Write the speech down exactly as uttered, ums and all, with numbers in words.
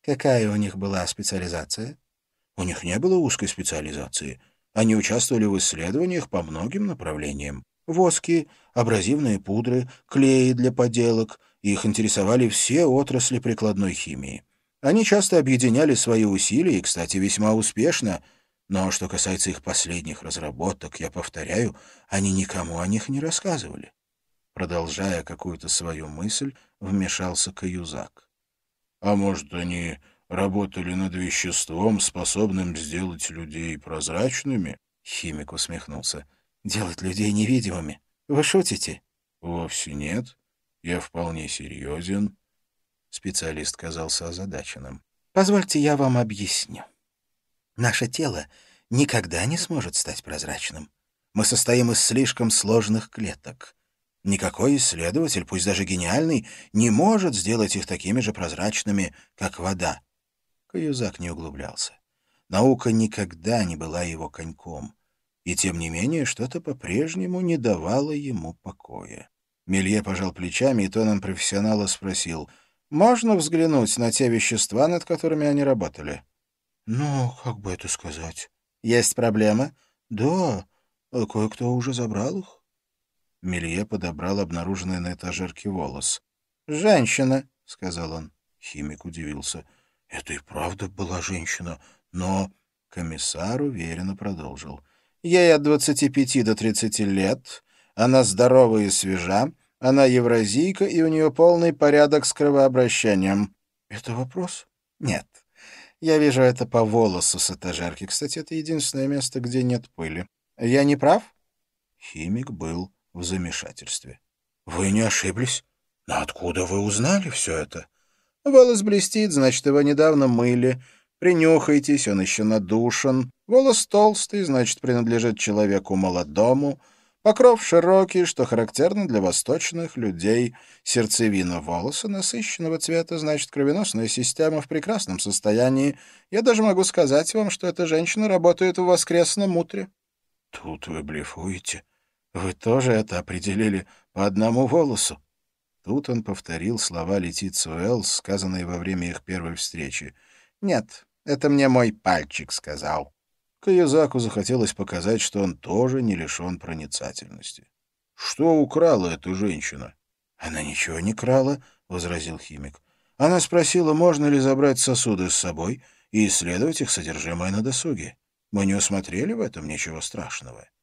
Какая у них была специализация? У них не было узкой специализации. Они участвовали в исследованиях по многим направлениям. Воски, абразивные пудры, клеи для поделок. Их интересовали все отрасли прикладной химии. Они часто объединяли свои усилия и, кстати, весьма успешно. Но что касается их последних разработок, я повторяю, они никому о них не рассказывали. Продолжая какую-то свою мысль, вмешался Каюзак. А может, они работали над веществом, способным сделать людей прозрачными? Химик усмехнулся. Делать людей невидимыми? Вы шутите? Вовсе нет. Я вполне серьезен. Специалист казался озадаченным. Позвольте, я вам объясню. Наше тело никогда не сможет стать прозрачным. Мы состоим из слишком сложных клеток. Никакой исследователь, пусть даже гениальный, не может сделать их такими же прозрачными, как вода. Каюзак не углублялся. Наука никогда не была его коньком. И тем не менее что-то по-прежнему не давало ему покоя. Мелье пожал плечами и тоном профессионала спросил, «Можно взглянуть на те вещества, над которыми они работали?» «Ну, как бы это сказать?» «Есть проблема?» «Да, а кое-кто уже забрал их». Мелье подобрал обнаруженный на этажерке волос. «Женщина», — сказал он. Химик удивился. «Это и правда была женщина, но...» Комиссар уверенно продолжил. «Ей от двадцати пяти до тридцати лет, она здорова и свежа, она евразийка, и у нее полный порядок с кровообращением». «Это вопрос?» «Нет. Я вижу это по волосу с этажерки. Кстати, это единственное место, где нет пыли. Я не прав?» Химик был в замешательстве. «Вы не ошиблись? Но откуда вы узнали все это?» «Волос блестит, значит, его недавно мыли. Принюхайтесь, он еще надушен. Волос толстый, значит, принадлежит человеку молодому. Покров широкий, что характерно для восточных людей. Сердцевина волоса насыщенного цвета, значит, кровеносная система в прекрасном состоянии. Я даже могу сказать вам, что эта женщина работает в воскресном утре». «Тут вы блефуете. Вы тоже это определили по одному волосу?» Тут он повторил слова Летиции Уэллс, сказанные во время их первой встречи. «Нет, это мне мой пальчик сказал». Каюзаку захотелось показать, что он тоже не лишен проницательности. «Что украла эта женщина?» «Она ничего не крала», — возразил химик. «Она спросила, можно ли забрать сосуды с собой и исследовать их содержимое на досуге. Мы не усмотрели в этом ничего страшного».